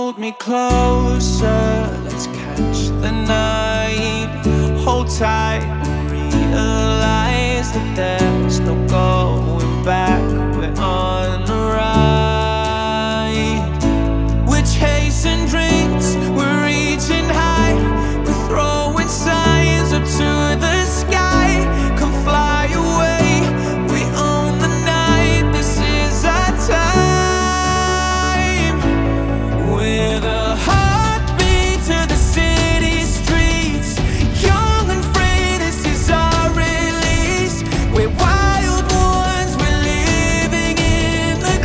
hold me closer, let's catch the night. Hold tight and realize that there's no going back. We're on the ride. We're chasing dreams, we're reaching high. We're throwing signs up to the sky. Come fly away, we own the night. This is our time. We're the heartbeat to the city streets. Young and free, this is our release. We're wild ones, we're living in the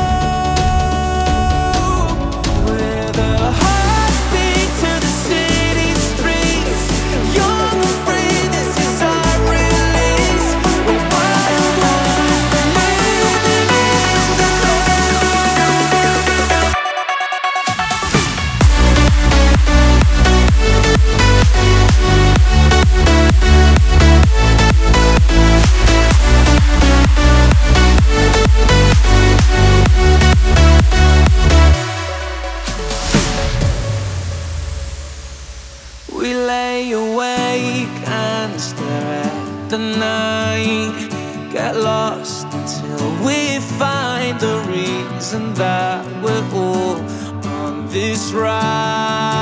glow. We're the heartbeat to the city streets. Young and free, this is our release. We're wild ones, we're living in the glow. We lay awake and stare at the night. Get lost until we find the reason that we're all on this ride.